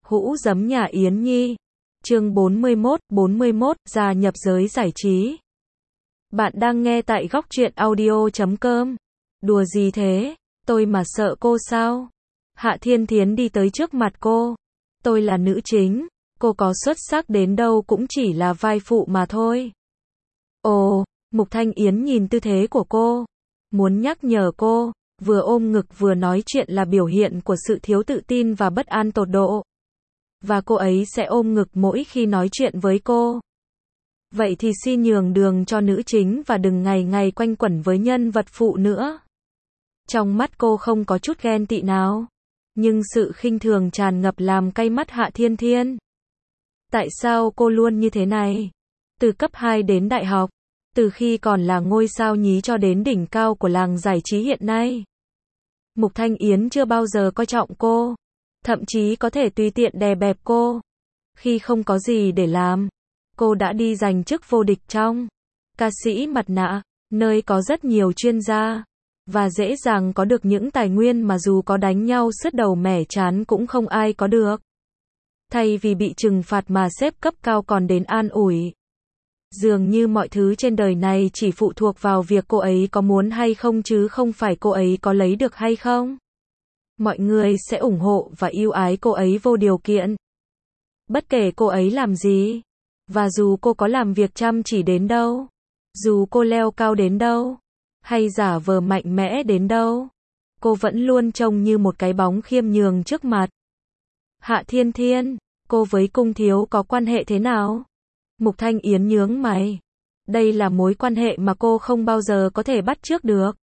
Hũ giấm nhà Yến Nhi. Chương 41, gia nhập giới giải trí. Bạn đang nghe tại góc truyện audio.com. Đùa gì thế? Tôi mà sợ cô sao? Hạ Thiên Thiến đi tới trước mặt cô. Tôi là nữ chính, cô có xuất sắc đến đâu cũng chỉ là vai phụ mà thôi. Ồ, Mục Thanh Yến nhìn tư thế của cô, muốn nhắc nhở cô, vừa ôm ngực vừa nói chuyện là biểu hiện của sự thiếu tự tin và bất an tột độ. Và cô ấy sẽ ôm ngực mỗi khi nói chuyện với cô. Vậy thì xin nhường đường cho nữ chính và đừng ngày ngày quanh quẩn với nhân vật phụ nữa. Trong mắt cô không có chút ghen tị nào, nhưng sự khinh thường tràn ngập làm cay mắt Hạ Thiên Thiên. Tại sao cô luôn như thế này? Từ cấp 2 đến đại học, từ khi còn là ngôi sao nhí cho đến đỉnh cao của làng giải trí hiện nay, Mục Thanh Yến chưa bao giờ coi trọng cô, thậm chí có thể tùy tiện đè bẹp cô. Khi không có gì để làm, cô đã đi giành chức vô địch trong ca sĩ mặt nạ, nơi có rất nhiều chuyên gia, và dễ dàng có được những tài nguyên mà dù có đánh nhau sứt đầu mẻ trán cũng không ai có được. Thay vì bị trừng phạt mà sếp cấp cao còn đến an ủi. Dường như mọi thứ trên đời này chỉ phụ thuộc vào việc cô ấy có muốn hay không chứ không phải cô ấy có lấy được hay không. Mọi người sẽ ủng hộ và yêu ái cô ấy vô điều kiện. Bất kể cô ấy làm gì, và dù cô có làm việc chăm chỉ đến đâu, dù cô leo cao đến đâu, hay giả vờ mạnh mẽ đến đâu, cô vẫn luôn trông như một cái bóng khiêm nhường trước mặt. Hạ Thiên Thiên, cô với Cung Thiếu có quan hệ thế nào? Mục Thanh Yến nhướng mày. Đây là mối quan hệ mà cô không bao giờ có thể bắt chước được.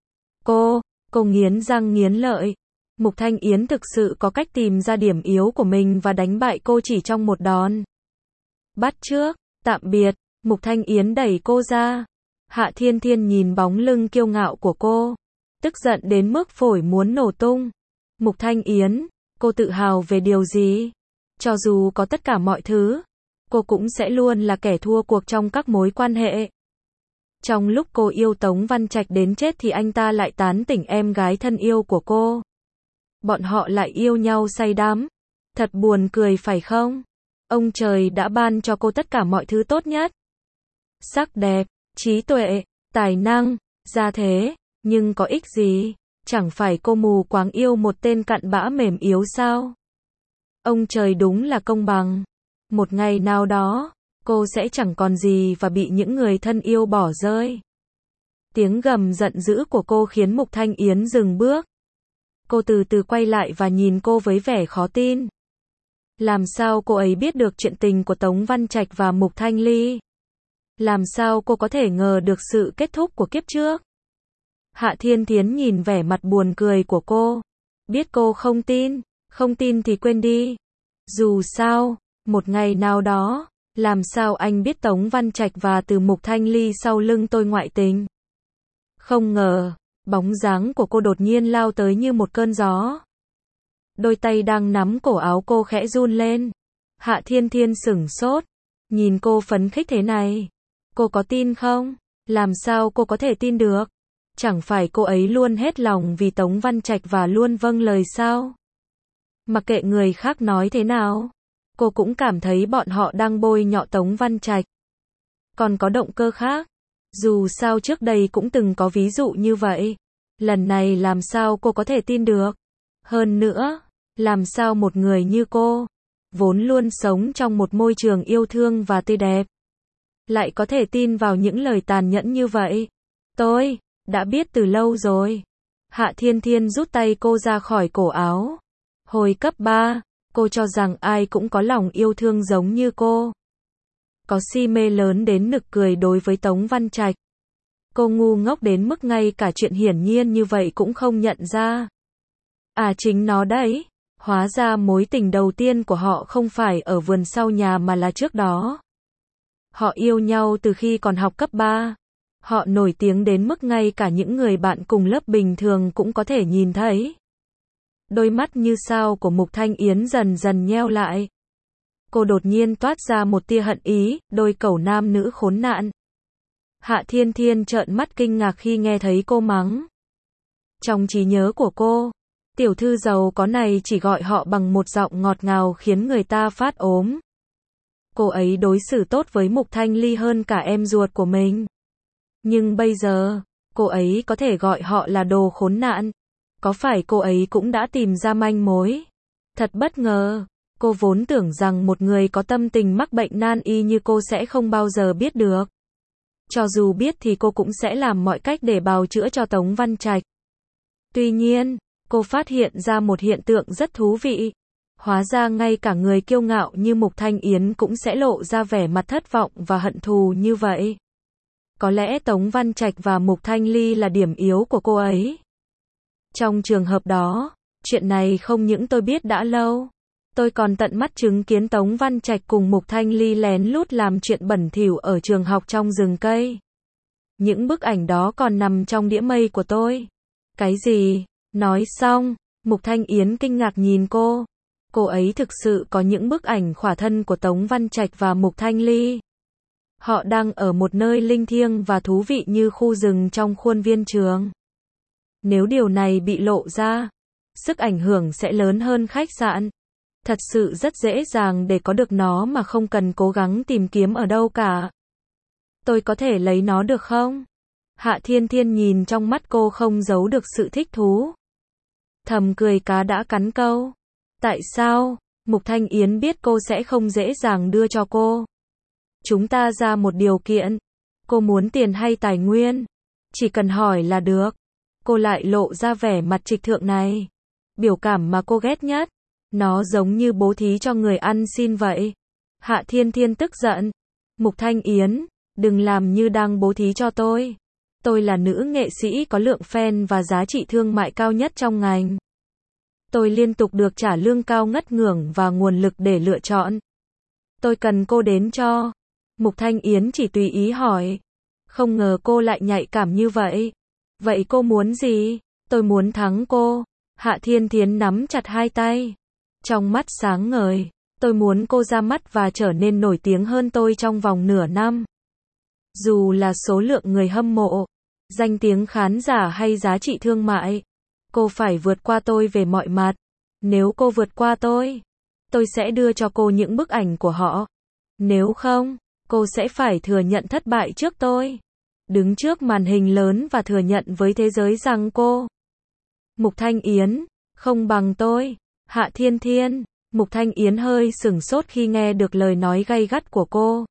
Cô nghiến răng nghiến lợi. Mục Thanh Yến thực sự có cách tìm ra điểm yếu của mình và đánh bại cô chỉ trong một đòn. Bắt chước, tạm biệt. Mục Thanh Yến đẩy cô ra. Hạ Thiên Thiên nhìn bóng lưng kiêu ngạo của cô, tức giận đến mức phổi muốn nổ tung. Mục Thanh Yến, cô tự hào về điều gì? Cho dù có tất cả mọi thứ, cô cũng sẽ luôn là kẻ thua cuộc trong các mối quan hệ. Trong lúc cô yêu Tống Văn Trạch đến chết thì anh ta lại tán tỉnh em gái thân yêu của cô. Bọn họ lại yêu nhau say đắm. Thật buồn cười phải không? Ông trời đã ban cho cô tất cả mọi thứ tốt nhất. Sắc đẹp, trí tuệ, tài năng, gia thế, nhưng có ích gì? Chẳng phải cô mù quáng yêu một tên cặn bã mềm yếu sao? Ông trời đúng là công bằng. Một ngày nào đó, cô sẽ chẳng còn gì và bị những người thân yêu bỏ rơi. Tiếng gầm giận dữ của cô khiến Mục Thanh Yến dừng bước. Cô từ từ quay lại và nhìn cô với vẻ khó tin. Làm sao cô ấy biết được chuyện tình của Tống Văn Trạch và Mục Thanh Ly? Làm sao cô có thể ngờ được sự kết thúc của kiếp trước? Hạ Thiên Thiến nhìn vẻ mặt buồn cười của cô. Biết cô không tin thì quên đi. Dù sao, một ngày nào đó, làm sao anh biết Tống Văn Trạch và từ Mục Thanh Ly sau lưng tôi ngoại tình? Không ngờ, bóng dáng của cô đột nhiên lao tới như một cơn gió. Đôi tay đang nắm cổ áo cô khẽ run lên. Hạ Thiên Thiên sửng sốt, nhìn cô phấn khích thế này. Cô có tin không? Làm sao cô có thể tin được? Chẳng phải cô ấy luôn hết lòng vì Tống Văn Trạch và luôn vâng lời sao? Mặc kệ người khác nói thế nào, cô cũng cảm thấy bọn họ đang bôi nhọ Tống Văn Trạch. Còn có động cơ khác. Dù sao trước đây cũng từng có ví dụ như vậy. Lần này làm sao cô có thể tin được? Hơn nữa, làm sao một người như cô, vốn luôn sống trong một môi trường yêu thương và tươi đẹp, lại có thể tin vào những lời tàn nhẫn như vậy? Tôi đã biết từ lâu rồi. Hạ Thiên Thiên rút tay cô ra khỏi cổ áo. Hồi cấp 3, cô cho rằng ai cũng có lòng yêu thương giống như cô. Có si mê lớn đến nực cười đối với Tống Văn Trạch. Cô ngu ngốc đến mức ngay cả chuyện hiển nhiên như vậy cũng không nhận ra. À chính nó đấy. Hóa ra mối tình đầu tiên của họ không phải ở vườn sau nhà mà là trước đó. Họ yêu nhau từ khi còn học cấp 3. Họ nổi tiếng đến mức ngay cả những người bạn cùng lớp bình thường cũng có thể nhìn thấy. Đôi mắt như sao của Mục Thanh Yến dần dần nheo lại. Cô đột nhiên toát ra một tia hận ý, đôi cẩu nam nữ khốn nạn. Hạ Thiên Thiên trợn mắt kinh ngạc khi nghe thấy cô mắng. Trong trí nhớ của cô, Tiểu thư giàu có này chỉ gọi họ bằng một giọng ngọt ngào khiến người ta phát ốm. Cô ấy đối xử tốt với Mục Thanh Ly hơn cả em ruột của mình. Nhưng bây giờ, cô ấy có thể gọi họ là đồ khốn nạn. Có phải cô ấy cũng đã tìm ra manh mối? Thật bất ngờ, cô vốn tưởng rằng một người có tâm tình mắc bệnh nan y như cô sẽ không bao giờ biết được. Cho dù biết thì cô cũng sẽ làm mọi cách để bào chữa cho Tống Văn Trạch. Tuy nhiên, cô phát hiện ra một hiện tượng rất thú vị. Hóa ra ngay cả người kiêu ngạo như Mục Thanh Yến cũng sẽ lộ ra vẻ mặt thất vọng và hận thù như vậy. Có lẽ Tống Văn Trạch và Mục Thanh Ly là điểm yếu của cô ấy. Trong trường hợp đó, chuyện này không những tôi biết đã lâu, tôi còn tận mắt chứng kiến Tống Văn Trạch cùng Mục Thanh Ly lén lút làm chuyện bẩn thỉu ở trường học trong rừng cây. Những bức ảnh đó còn nằm trong đĩa mây của tôi. Cái gì? Nói xong, Mục Thanh Yến kinh ngạc nhìn cô. Cô ấy thực sự có những bức ảnh khỏa thân của Tống Văn Trạch và Mục Thanh Ly. Họ đang ở một nơi linh thiêng và thú vị như khu rừng trong khuôn viên trường. Nếu điều này bị lộ ra, sức ảnh hưởng sẽ lớn hơn khách sạn. Thật sự rất dễ dàng để có được nó mà không cần cố gắng tìm kiếm ở đâu cả. Tôi có thể lấy nó được không? Hạ Thiên Thiên nhìn trong mắt cô không giấu được sự thích thú. Thầm cười cá đã cắn câu. Tại sao? Mục Thanh Yến biết cô sẽ không dễ dàng đưa cho cô. Chúng ta ra một điều kiện. Cô muốn tiền hay tài nguyên? Chỉ cần hỏi là được. Cô lại lộ ra vẻ mặt trịch thượng này. Biểu cảm mà cô ghét nhất. Nó giống như bố thí cho người ăn xin vậy. Hạ Thiên Thiên tức giận. Mục Thanh Yến, đừng làm như đang bố thí cho tôi. Tôi là nữ nghệ sĩ có lượng fan và giá trị thương mại cao nhất trong ngành. Tôi liên tục được trả lương cao ngất ngưởng và nguồn lực để lựa chọn. Tôi cần cô đến cho. Mục Thanh Yến chỉ tùy ý hỏi. Không ngờ cô lại nhạy cảm như vậy. Vậy cô muốn gì? Tôi muốn thắng cô. Hạ Thiên Thiến nắm chặt hai tay. Trong mắt sáng ngời. Tôi muốn cô ra mắt và trở nên nổi tiếng hơn tôi trong vòng nửa năm. Dù là số lượng người hâm mộ, danh tiếng khán giả hay giá trị thương mại, cô phải vượt qua tôi về mọi mặt. Nếu cô vượt qua tôi sẽ đưa cho cô những bức ảnh của họ. Nếu không, cô sẽ phải thừa nhận thất bại trước tôi. Đứng trước màn hình lớn và thừa nhận với thế giới rằng cô, Mục Thanh Yến, không bằng tôi. Hạ Thiên Thiên, Mục Thanh Yến hơi sửng sốt khi nghe được lời nói gay gắt của cô.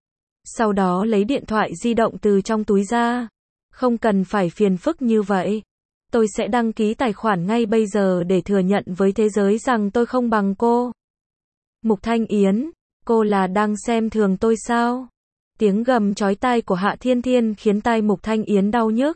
Sau đó lấy điện thoại di động từ trong túi ra. Không cần phải phiền phức như vậy. Tôi sẽ đăng ký tài khoản ngay bây giờ để thừa nhận với thế giới rằng tôi không bằng cô. Mục Thanh Yến, cô là đang xem thường tôi sao? Tiếng gầm chói tai của Hạ Thiên Thiên khiến tai Mục Thanh Yến đau nhức.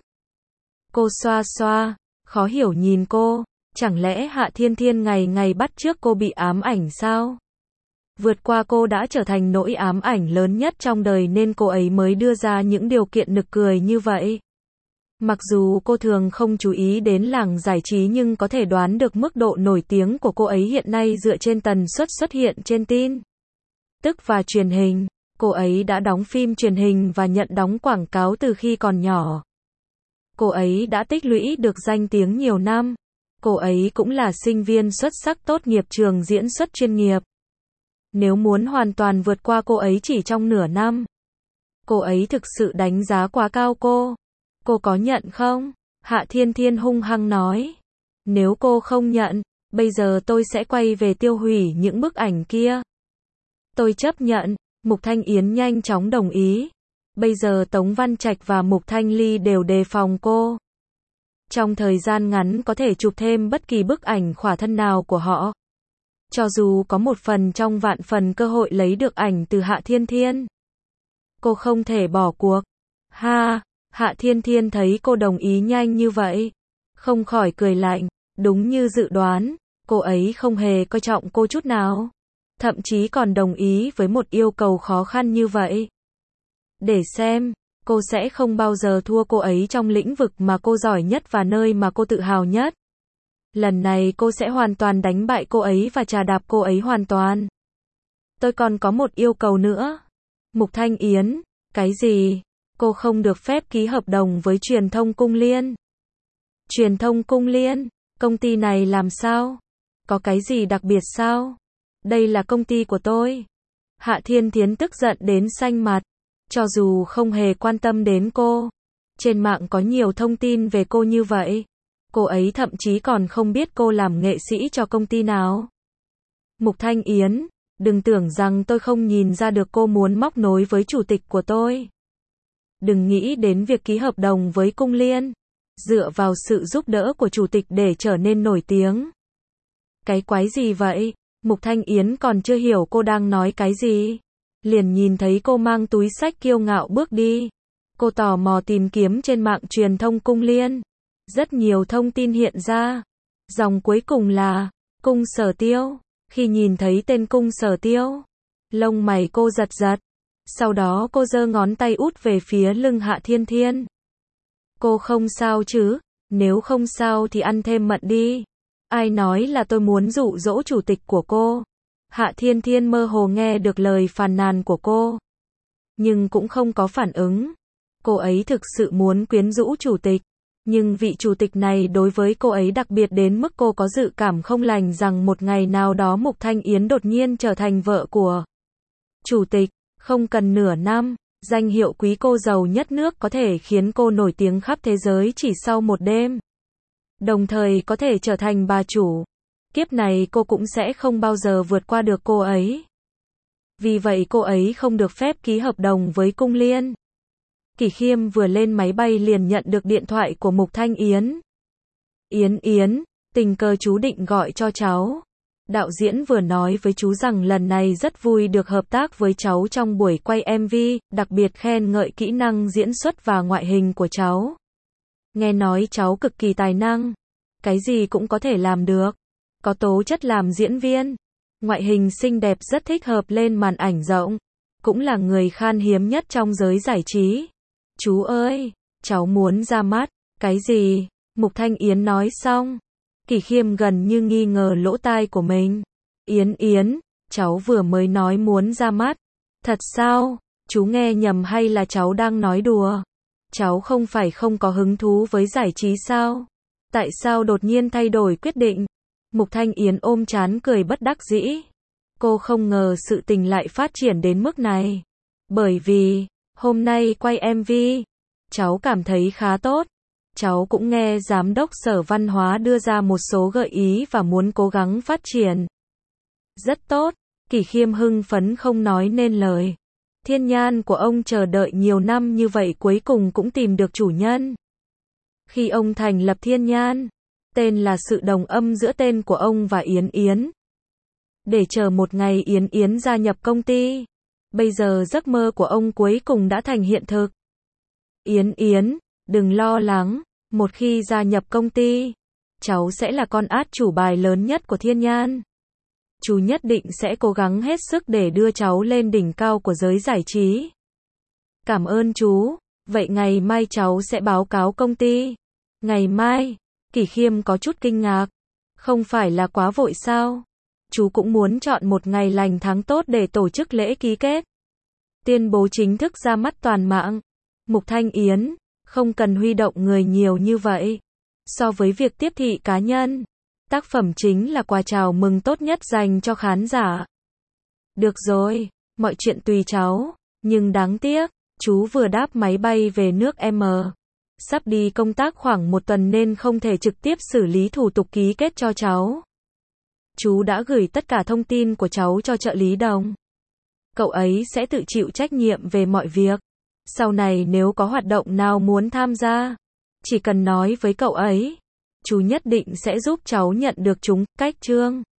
Cô xoa xoa, khó hiểu nhìn cô. Chẳng lẽ Hạ Thiên Thiên ngày ngày bắt chước cô bị ám ảnh sao? Vượt qua cô đã trở thành nỗi ám ảnh lớn nhất trong đời nên cô ấy mới đưa ra những điều kiện nực cười như vậy. Mặc dù cô thường không chú ý đến làng giải trí nhưng có thể đoán được mức độ nổi tiếng của cô ấy hiện nay dựa trên tần suất xuất hiện trên tin tức và truyền hình. Cô ấy đã đóng phim truyền hình và nhận đóng quảng cáo từ khi còn nhỏ. Cô ấy đã tích lũy được danh tiếng nhiều năm. Cô ấy cũng là sinh viên xuất sắc tốt nghiệp trường diễn xuất chuyên nghiệp. Nếu muốn hoàn toàn vượt qua cô ấy chỉ trong nửa năm, cô ấy thực sự đánh giá quá cao cô. Cô có nhận không? Hạ Thiên Thiên hung hăng nói. Nếu cô không nhận, bây giờ tôi sẽ quay về tiêu hủy những bức ảnh kia. Tôi chấp nhận. Mục Thanh Yến nhanh chóng đồng ý. Bây giờ Tống Văn Trạch và Mục Thanh Ly đều đề phòng cô. Trong thời gian ngắn có thể chụp thêm bất kỳ bức ảnh khỏa thân nào của họ. Cho dù có một phần trong vạn phần cơ hội lấy được ảnh từ Hạ Thiên Thiên. Cô không thể bỏ cuộc. Ha, Hạ Thiên Thiên thấy cô đồng ý nhanh như vậy. Không khỏi cười lạnh. Đúng như dự đoán, cô ấy không hề coi trọng cô chút nào. Thậm chí còn đồng ý với một yêu cầu khó khăn như vậy. Để xem, cô sẽ không bao giờ thua cô ấy trong lĩnh vực mà cô giỏi nhất và nơi mà cô tự hào nhất. Lần này cô sẽ hoàn toàn đánh bại cô ấy và trà đạp cô ấy hoàn toàn. Tôi còn có một yêu cầu nữa. Mục Thanh Yến, cái gì? Cô không được phép ký hợp đồng với truyền thông Cung Liên. Truyền thông Cung Liên? Công ty này làm sao? Có cái gì đặc biệt sao? Đây là công ty của tôi. Hạ Thiên Thiến tức giận đến xanh mặt. Cho dù không hề quan tâm đến cô, trên mạng có nhiều thông tin về cô như vậy. Cô ấy thậm chí còn không biết cô làm nghệ sĩ cho công ty nào. Mục Thanh Yến, đừng tưởng rằng tôi không nhìn ra được cô muốn móc nối với chủ tịch của tôi. Đừng nghĩ đến việc ký hợp đồng với Cung Liên, dựa vào sự giúp đỡ của chủ tịch để trở nên nổi tiếng. Cái quái gì vậy? Mục Thanh Yến còn chưa hiểu cô đang nói cái gì. Liền nhìn thấy cô mang túi xách kiêu ngạo bước đi. Cô tò mò tìm kiếm trên mạng truyền thông Cung Liên. Rất nhiều thông tin hiện ra. Dòng cuối cùng là Cung Sở Tiêu. Khi nhìn thấy tên Cung Sở Tiêu, lông mày cô giật giật. Sau đó cô giơ ngón tay út về phía lưng Hạ Thiên Thiên. Cô không sao chứ? Nếu không sao thì ăn thêm mận đi. Ai nói là tôi muốn dụ dỗ chủ tịch của cô? Hạ Thiên Thiên mơ hồ nghe được lời phàn nàn của cô, nhưng cũng không có phản ứng. Cô ấy thực sự muốn quyến rũ chủ tịch, nhưng vị chủ tịch này đối với cô ấy đặc biệt đến mức cô có dự cảm không lành rằng một ngày nào đó Mục Thanh Yến đột nhiên trở thành vợ của chủ tịch. Không cần nửa năm, danh hiệu quý cô giàu nhất nước có thể khiến cô nổi tiếng khắp thế giới chỉ sau một đêm. Đồng thời có thể trở thành bà chủ. Kiếp này cô cũng sẽ không bao giờ vượt qua được cô ấy. Vì vậy cô ấy không được phép ký hợp đồng với Cung Liên. Kỷ Khiêm vừa lên máy bay liền nhận được điện thoại của Mục Thanh Yến. Yến, tình cờ chú định gọi cho cháu. Đạo diễn vừa nói với chú rằng lần này rất vui được hợp tác với cháu trong buổi quay MV, đặc biệt khen ngợi kỹ năng diễn xuất và ngoại hình của cháu. Nghe nói cháu cực kỳ tài năng, cái gì cũng có thể làm được, có tố chất làm diễn viên, ngoại hình xinh đẹp rất thích hợp lên màn ảnh rộng, cũng là người khan hiếm nhất trong giới giải trí. Chú ơi, cháu muốn ra mắt. Cái gì? Mục Thanh Yến nói xong, Kỷ Khiêm gần như nghi ngờ lỗ tai của mình. Yến, cháu vừa mới nói muốn ra mắt. Thật sao? Chú nghe nhầm hay là cháu đang nói đùa? Cháu không phải không có hứng thú với giải trí sao? Tại sao đột nhiên thay đổi quyết định? Mục Thanh Yến ôm trán cười bất đắc dĩ. Cô không ngờ sự tình lại phát triển đến mức này. Bởi vì, hôm nay quay MV, cháu cảm thấy khá tốt. Cháu cũng nghe Giám đốc Sở Văn hóa đưa ra một số gợi ý và muốn cố gắng phát triển. Rất tốt, Kỷ Khiêm hưng phấn không nói nên lời. Thiên Nhan của ông chờ đợi nhiều năm như vậy cuối cùng cũng tìm được chủ nhân. Khi ông thành lập Thiên Nhan, tên là sự đồng âm giữa tên của ông và Yến. Để chờ một ngày Yến gia nhập công ty. Bây giờ giấc mơ của ông cuối cùng đã thành hiện thực. Yến, đừng lo lắng, một khi gia nhập công ty, cháu sẽ là con át chủ bài lớn nhất của Thiên Nhan. Chú nhất định sẽ cố gắng hết sức để đưa cháu lên đỉnh cao của giới giải trí. Cảm ơn chú, vậy ngày mai cháu sẽ báo cáo công ty. Ngày mai? Kỷ Khiêm có chút kinh ngạc. Không phải là quá vội sao? Chú cũng muốn chọn một ngày lành tháng tốt để tổ chức lễ ký kết. Tuyên bố chính thức ra mắt toàn mạng. Mục Thanh Yến, không cần huy động người nhiều như vậy. So với việc tiếp thị cá nhân, tác phẩm chính là quà chào mừng tốt nhất dành cho khán giả. Được rồi, mọi chuyện tùy cháu, nhưng đáng tiếc, chú vừa đáp máy bay về nước M. Sắp đi công tác khoảng một tuần nên không thể trực tiếp xử lý thủ tục ký kết cho cháu. Chú đã gửi tất cả thông tin của cháu cho trợ lý Đồng. Cậu ấy sẽ tự chịu trách nhiệm về mọi việc. Sau này nếu có hoạt động nào muốn tham gia, chỉ cần nói với cậu ấy. Chú nhất định sẽ giúp cháu nhận được chúng. Cách chương